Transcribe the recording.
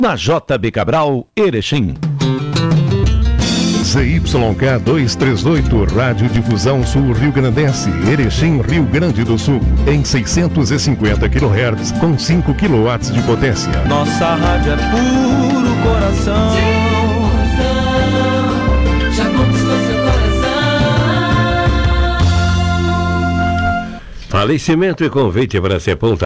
na JB Cabral, Erechim. ZYK 238, Rádio Difusão Sul Rio Grandense, Erechim, Rio Grande do Sul, em 650 kHz, com 5 kW de potência. Nossa rádio é puro coração. Já conquistou seu coração. Falecimento e convite para ser